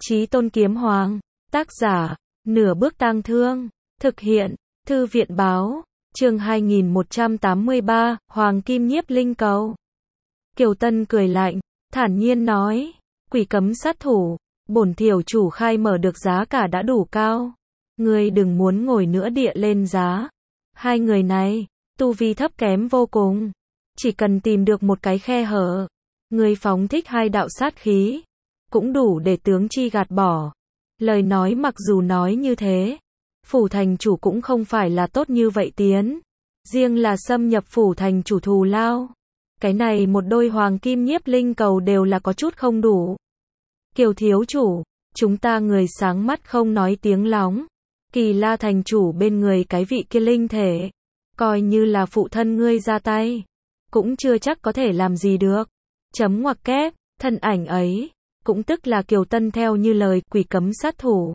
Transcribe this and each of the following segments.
Chí Tôn Kiếm Hoàng. Tác giả, Nửa Bước Tang Thương. Thực hiện, Thư viện báo. Chương 2183, Hoàng Kim Nhiếp Linh Cầu. Kiều Tân cười lạnh, thản nhiên nói, quỷ cấm sát thủ, bổn thiểu chủ khai mở được giá cả đã đủ cao. Ngươi đừng muốn ngồi nữa địa lên giá. Hai người này, tu vi thấp kém vô cùng. Chỉ cần tìm được một cái khe hở, ngươi phóng thích hai đạo sát khí, cũng đủ để tướng chi gạt bỏ. Lời nói mặc dù nói như thế, phủ thành chủ cũng không phải là tốt như vậy tiến. Riêng là xâm nhập phủ thành chủ thù lao. Cái này một đôi hoàng kim nhiếp linh cầu đều là có chút không đủ. Kiều thiếu chủ, chúng ta người sáng mắt không nói tiếng lóng. Kỳ La thành chủ bên người cái vị kia linh thể, coi như là phụ thân ngươi ra tay, cũng chưa chắc có thể làm gì được. Chấm ngoặc kép, thân ảnh ấy, cũng tức là Kiều Tân theo như lời quỷ cấm sát thủ.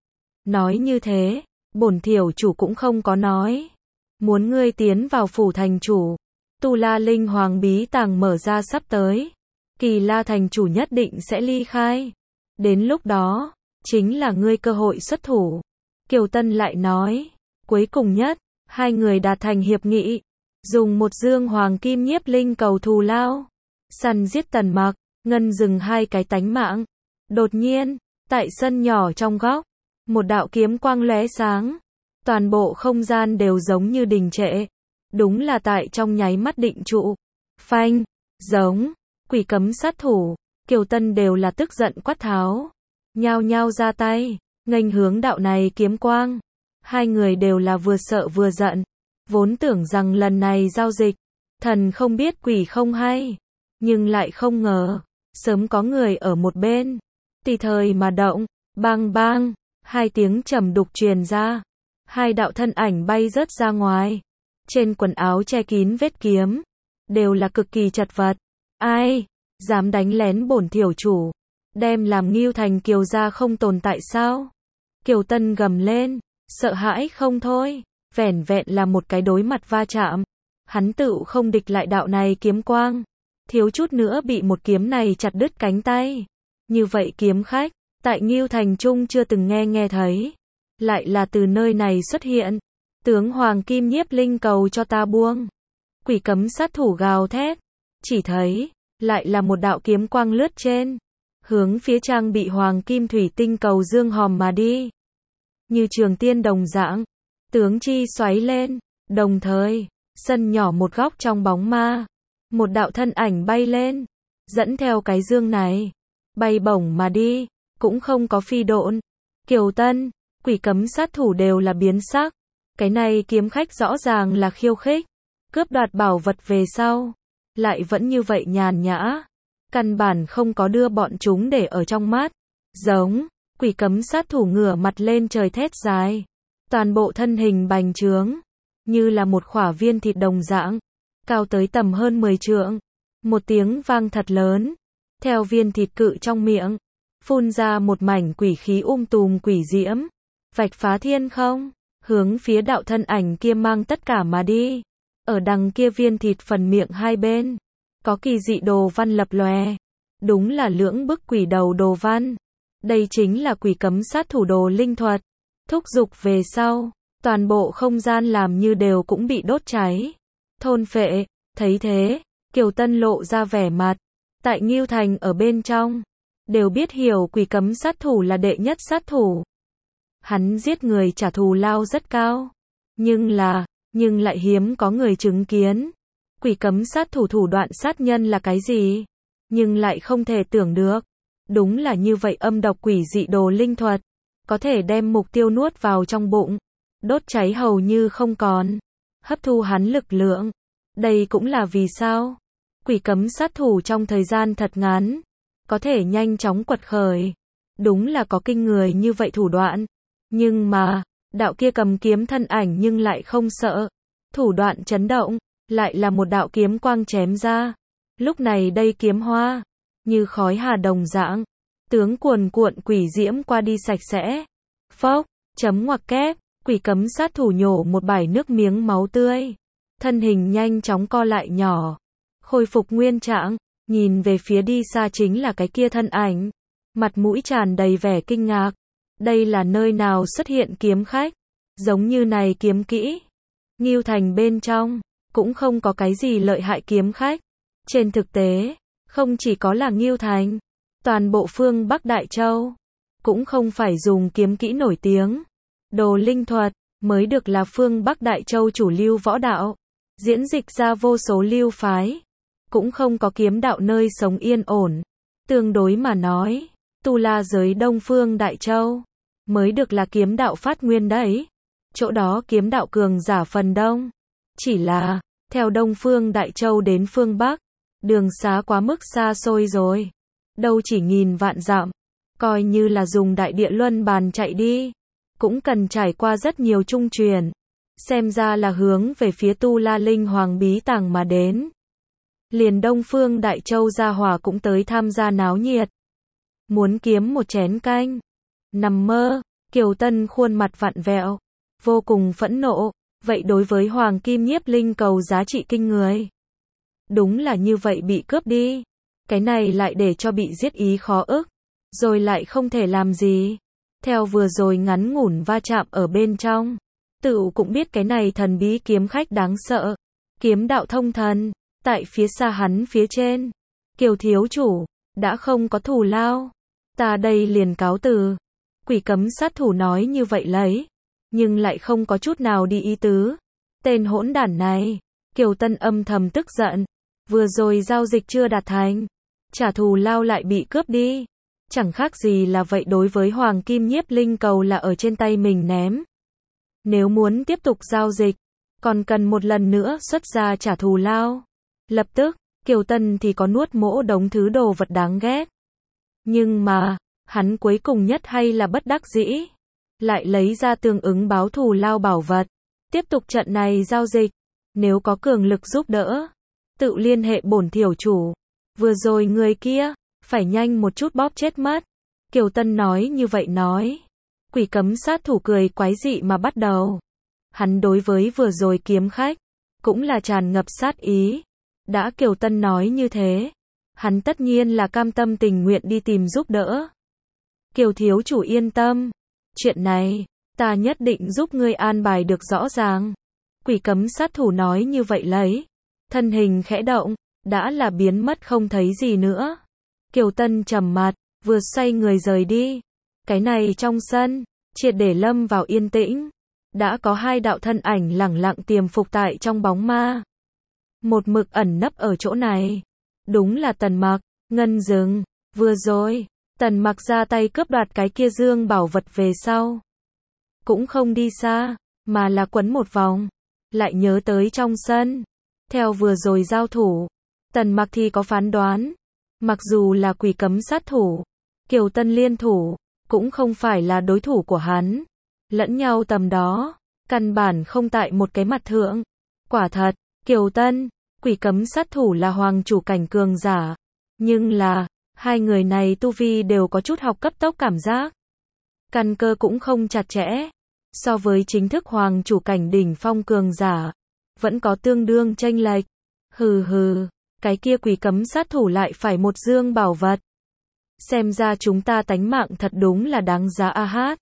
Nói như thế, bổn thiểu chủ cũng không có nói. Muốn ngươi tiến vào phủ thành chủ, Tu La Linh Hoàng bí tàng mở ra sắp tới. Kỳ La thành chủ nhất định sẽ ly khai. Đến lúc đó, chính là ngươi cơ hội xuất thủ. Kiều Tân lại nói, cuối cùng nhất, hai người đạt thành hiệp nghị. Dùng một dương hoàng kim nhiếp linh cầu thù lao. Săn giết Tần Mặc, ngân dừng hai cái tánh mạng. Đột nhiên, tại sân nhỏ trong góc, một đạo kiếm quang lóe sáng. Toàn bộ không gian đều giống như đình trệ. Đúng là tại trong nháy mắt định trụ. Phanh, giống, quỷ cấm sát thủ, Kiều Tân đều là tức giận quát tháo. Nhao nhao ra tay, nghênh hướng đạo này kiếm quang. Hai người đều là vừa sợ vừa giận. Vốn tưởng rằng lần này giao dịch, thần không biết quỷ không hay. Nhưng lại không ngờ, sớm có người ở một bên. Tùy thời mà động, bang bang, hai tiếng trầm đục truyền ra. Hai đạo thân ảnh bay rớt ra ngoài. Trên quần áo che kín vết kiếm, đều là cực kỳ chật vật. Ai, dám đánh lén bổn thiểu chủ, đem làm Ngưu Thành Kiều gia không tồn tại sao? Kiều Tân gầm lên, sợ hãi không thôi, vẻn vẹn là một cái đối mặt va chạm. Hắn tựu không địch lại đạo này kiếm quang. Thiếu chút nữa bị một kiếm này chặt đứt cánh tay. Như vậy kiếm khách, tại Ngưu Thành Trung chưa từng nghe thấy. Lại là từ nơi này xuất hiện. Tướng hoàng kim nhiếp linh cầu cho ta buông. Quỷ cấm sát thủ gào thét. Chỉ thấy, lại là một đạo kiếm quang lướt trên. Hướng phía trang bị hoàng kim thủy tinh cầu dương hòm mà đi. Như trường tiên đồng dạng. Tướng chi xoáy lên. Đồng thời, sân nhỏ một góc trong bóng ma. Một đạo thân ảnh bay lên. Dẫn theo cái dương này. Bay bổng mà đi. Cũng không có phi độn. Kiều Tân, quỷ cấm sát thủ đều là biến sắc. Cái này kiếm khách rõ ràng là khiêu khích. Cướp đoạt bảo vật về sau. Lại vẫn như vậy nhàn nhã. Căn bản không có đưa bọn chúng để ở trong mắt. Giống, quỷ cấm sát thủ ngửa mặt lên trời thét dài. Toàn bộ thân hình bành trướng. Như là một khỏa viên thịt đồng dạng. Cao tới tầm hơn 10 trượng. Một tiếng vang thật lớn. Theo viên thịt cự trong miệng. Phun ra một mảnh quỷ khí tùm quỷ diễm. Vạch phá thiên không. Hướng phía đạo thân ảnh kia mang tất cả mà đi. Ở đằng kia viên thịt phần miệng hai bên. Có kỳ dị đồ văn lập lòe. Đúng là lưỡng bức quỷ đầu đồ văn. Đây chính là quỷ cấm sát thủ đồ linh thuật. Thúc giục về sau. Toàn bộ không gian làm như đều cũng bị đốt cháy. Thôn phệ. Thấy thế, Kiều Tân lộ ra vẻ mặt. Tại Ngưu Thành ở bên trong. Đều biết hiểu quỷ cấm sát thủ là đệ nhất sát thủ. Hắn giết người trả thù lao rất cao. Nhưng lại hiếm có người chứng kiến. Quỷ cấm sát thủ thủ đoạn sát nhân là cái gì? Nhưng lại không thể tưởng được. Đúng là như vậy âm độc quỷ dị đồ linh thuật. Có thể đem mục tiêu nuốt vào trong bụng. Đốt cháy hầu như không còn. Hấp thu hắn lực lượng. Đây cũng là vì sao? Quỷ cấm sát thủ trong thời gian thật ngắn. Có thể nhanh chóng quật khởi. Đúng là có kinh người như vậy thủ đoạn. Nhưng mà, đạo kia cầm kiếm thân ảnh nhưng lại không sợ. Thủ đoạn chấn động, lại là một đạo kiếm quang chém ra. Lúc này đây kiếm hoa, như khói hà đồng dạng. Tướng cuồn cuộn quỷ diễm qua đi sạch sẽ. Phốc, chấm ngoặc kép, quỷ cấm sát thủ nhổ một bãi nước miếng máu tươi. Thân hình nhanh chóng co lại nhỏ. Khôi phục nguyên trạng, nhìn về phía đi xa chính là cái kia thân ảnh. mặt mũi tràn đầy vẻ kinh ngạc. Đây là nơi nào xuất hiện kiếm khách? Giống như này kiếm kỹ. Ngưu Thành bên trong, cũng không có cái gì lợi hại kiếm khách. Trên thực tế, không chỉ có là Ngưu Thành, toàn bộ phương Bắc Đại Châu, cũng không phải dùng kiếm kỹ nổi tiếng. Đồ linh thuật, mới được là phương Bắc Đại Châu chủ lưu võ đạo. Diễn dịch ra vô số lưu phái. Cũng không có kiếm đạo nơi sống yên ổn. Tương đối mà nói, tu la giới Đông phương Đại Châu, mới được là kiếm đạo phát nguyên đấy. Chỗ đó kiếm đạo cường giả phần đông. Chỉ là, theo Đông phương Đại Châu đến phương Bắc, đường xá quá mức xa xôi rồi. Đâu chỉ nghìn vạn dặm, coi như là dùng đại địa luân bàn chạy đi, cũng cần trải qua rất nhiều trung truyền. Xem ra là hướng về phía Tu La Linh Hoàng bí tàng mà đến. Liền Đông phương Đại Châu gia hỏa cũng tới tham gia náo nhiệt. Muốn kiếm một chén canh. Nằm mơ, Kiều Tân khuôn mặt vặn vẹo, vô cùng phẫn nộ. Vậy đối với Hoàng Kim Nhiếp Linh cầu giá trị kinh người. Đúng là như vậy bị cướp đi. Cái này lại để cho bị giết ý khó ức. Rồi lại không thể làm gì. Theo vừa rồi ngắn ngủn va chạm ở bên trong. Tự cũng biết cái này thần bí kiếm khách đáng sợ. Kiếm đạo thông thần. Tại phía xa hắn phía trên. Kiều thiếu chủ, đã không có thù lao. Ta đây liền cáo từ. Quỷ cấm sát thủ nói như vậy lấy. Nhưng lại không có chút nào đi ý tứ. Tên hỗn đản này. Kiều Tân âm thầm tức giận. Vừa rồi giao dịch chưa đạt thành. Trả thù lao lại bị cướp đi. Chẳng khác gì là vậy đối với Hoàng Kim Nhiếp Linh cầu là ở trên tay mình ném. Nếu muốn tiếp tục giao dịch, còn cần một lần nữa xuất ra trả thù lao. Lập tức, Kiều Tân thì có nuốt mỗ đống thứ đồ vật đáng ghét. Nhưng mà, hắn cuối cùng nhất hay là bất đắc dĩ. Lại lấy ra tương ứng báo thù lao bảo vật. Tiếp tục trận này giao dịch. Nếu có cường lực giúp đỡ, tự liên hệ bổn thiểu chủ. Vừa rồi người kia, phải nhanh một chút bóp chết mất. Kiều Tân nói như vậy nói. Quỷ cấm sát thủ cười quái dị mà bắt đầu. Hắn đối với vừa rồi kiếm khách, cũng là tràn ngập sát ý. Đã Kiều Tân nói như thế, hắn tất nhiên là cam tâm tình nguyện đi tìm giúp đỡ. Kiều thiếu chủ yên tâm. Chuyện này, ta nhất định giúp ngươi an bài được rõ ràng. Quỷ cấm sát thủ nói như vậy lấy. Thân hình khẽ động, đã là biến mất không thấy gì nữa. Kiều Tân trầm mặt, vừa xoay người rời đi. Cái này trong sân, triệt để lâm vào yên tĩnh. Đã có hai đạo thân ảnh lẳng lặng tiềm phục tại trong bóng ma. Một mực ẩn nấp ở chỗ này. Đúng là Tần Mặc, Ngân Dừng. Vừa rồi, Tần Mặc ra tay cướp đoạt cái kia dương bảo vật về sau. Cũng không đi xa, mà là quấn một vòng. Lại nhớ tới trong sân. Theo vừa rồi giao thủ, Tần Mặc thì có phán đoán. Mặc dù là quỷ cấm sát thủ, Kiều Tân liên thủ, cũng không phải là đối thủ của hắn. Lẫn nhau tầm đó, căn bản không tại một cái mặt thượng. Quả thật, Kiều Tân, quỷ cấm sát thủ là hoàng chủ cảnh cường giả. Nhưng là, hai người này tu vi đều có chút học cấp tốc cảm giác. Căn cơ cũng không chặt chẽ. So với chính thức hoàng chủ cảnh đỉnh phong cường giả, vẫn có tương đương chênh lệch. Hừ hừ, cái kia quỷ cấm sát thủ lại phải một dương bảo vật. Xem ra chúng ta tánh mạng thật đúng là đáng giá a hát.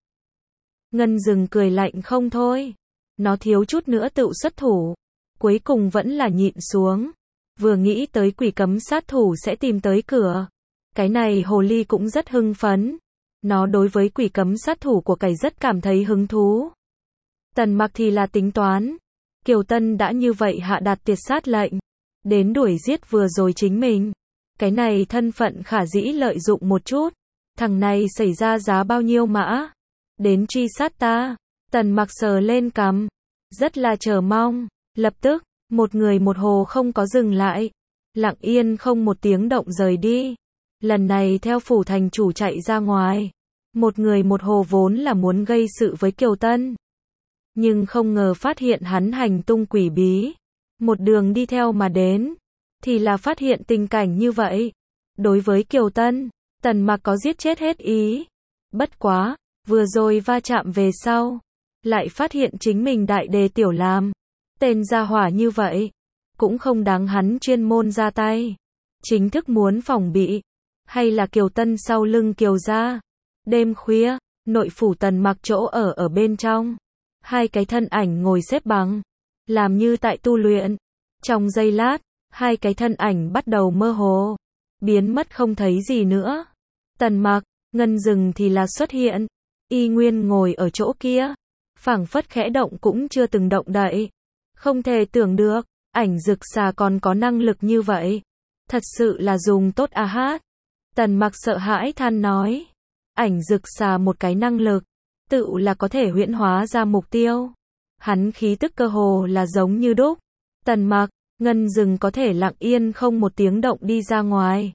Ngân Dừng cười lạnh không thôi. Nó thiếu chút nữa tự xuất thủ. Cuối cùng vẫn là nhịn xuống. Vừa nghĩ tới quỷ cấm sát thủ sẽ tìm tới cửa. Cái này hồ ly cũng rất hưng phấn. Nó đối với quỷ cấm sát thủ của cải rất cảm thấy hứng thú. Tần Mặc thì là tính toán. Kiều Tân đã như vậy hạ đạt tiệt sát lệnh. Đến đuổi giết vừa rồi chính mình. Cái này thân phận khả dĩ lợi dụng một chút. Thằng này xảy ra giá bao nhiêu mã. Đến truy sát ta. Tần Mặc sờ lên cằm. Rất là chờ mong. Lập tức, một người một hồ không có dừng lại. Lặng yên không một tiếng động rời đi. Lần này theo phủ thành chủ chạy ra ngoài. Một người một hồ vốn là muốn gây sự với Kiều Tân. Nhưng không ngờ phát hiện hắn hành tung quỷ bí. Một đường đi theo mà đến. Thì là phát hiện tình cảnh như vậy. Đối với Kiều Tân, Tần Mặc có giết chết hết ý. Bất quá, vừa rồi va chạm về sau. Lại phát hiện chính mình đại đề tiểu làm. Tên gia hỏa như vậy. Cũng không đáng hắn chuyên môn ra tay. Chính thức muốn phòng bị. hay là Kiều Tân sau lưng Kiều gia. Đêm khuya, nội phủ Tần Mặc chỗ ở bên trong. Hai cái thân ảnh ngồi xếp bằng, làm như tại tu luyện. Trong giây lát, hai cái thân ảnh bắt đầu mơ hồ, biến mất không thấy gì nữa. Tần Mặc, Ngân Dừng thì là xuất hiện, y nguyên ngồi ở chỗ kia, phảng phất khẽ động cũng chưa từng động đậy. Không thể tưởng được, Ảnh Dực Xà còn có năng lực như vậy. Thật sự là dùng tốt a hát. Tần Mặc sợ hãi than nói. Ảnh Dực Xà một cái năng lực, tự là có thể huyễn hóa ra mục tiêu. Hắn khí tức cơ hồ là giống như đúc. Tần Mặc, Ngân Dừng có thể lặng yên không một tiếng động đi ra ngoài.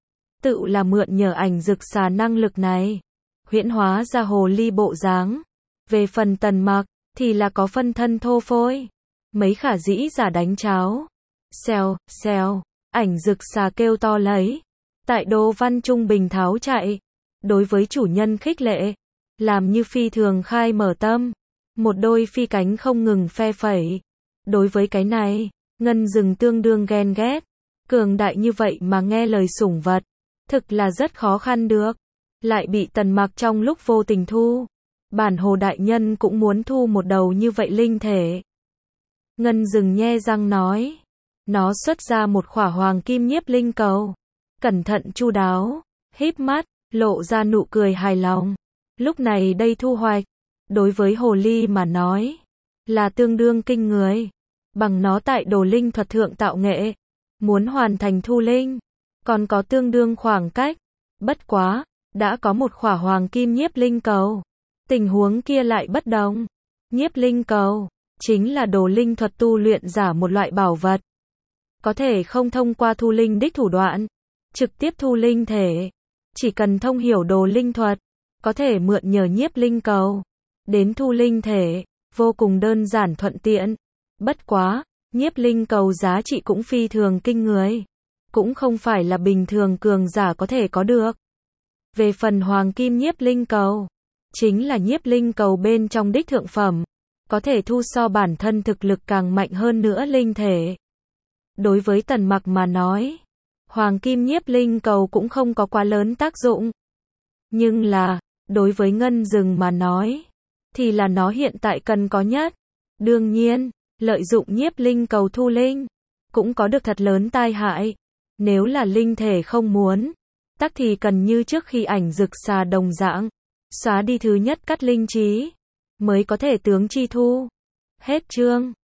Tự là mượn nhờ Ảnh Dực Xà năng lực này, huyễn hóa ra hồ ly bộ dáng. Về phần Tần Mặc, thì là có phân thân thô phôi. Mấy khả dĩ giả đánh cháo. Xèo, xèo, Ảnh Dực Xà kêu to lấy. Tại Đô Văn Trung bình tháo chạy. Đối với chủ nhân khích lệ, làm như phi thường khai mở tâm. Một đôi phi cánh không ngừng phe phẩy. Đối với cái này, Ngân Dừng tương đương ghen ghét. Cường đại như vậy mà nghe lời sủng vật, thực là rất khó khăn được. Lại bị Tần Mặc trong lúc vô tình thu. Bản Hồ đại nhân cũng muốn thu một đầu như vậy linh thể. Ngân Dừng nhe răng nói. Nó xuất ra một khỏa hoàng kim nhiếp linh cầu. Cẩn thận chu đáo, híp mắt, lộ ra nụ cười hài lòng. Lúc này đây thu hoạch, đối với hồ ly mà nói, là tương đương kinh người. Bằng nó tại đồ linh thuật thượng tạo nghệ, muốn hoàn thành thu linh, còn có tương đương khoảng cách. Bất quá, đã có một khỏa hoàng kim nhiếp linh cầu. Tình huống kia lại bất đồng. Nhiếp linh cầu, chính là đồ linh thuật tu luyện giả một loại bảo vật. Có thể không thông qua thu linh đích thủ đoạn, trực tiếp thu linh thể. Chỉ cần thông hiểu đồ linh thuật, có thể mượn nhờ nhiếp linh cầu, đến thu linh thể, vô cùng đơn giản thuận tiện. Bất quá, nhiếp linh cầu giá trị cũng phi thường kinh người. Cũng không phải là bình thường cường giả có thể có được. Về phần hoàng kim nhiếp linh cầu, chính là nhiếp linh cầu bên trong đích thượng phẩm, có thể thu so bản thân thực lực càng mạnh hơn nữa linh thể. Đối với Tần Mặc mà nói, hoàng kim nhiếp linh cầu cũng không có quá lớn tác dụng. Nhưng là, đối với Ngân Dừng mà nói, thì là nó hiện tại cần có nhất. Đương nhiên, lợi dụng nhiếp linh cầu thu linh, cũng có được thật lớn tai hại. Nếu là linh thể không muốn, tắc thì cần như trước khi Ảnh Dực Xà đồng dạng, xóa đi thứ nhất cắt linh trí, mới có thể tướng chi thu. Hết chương.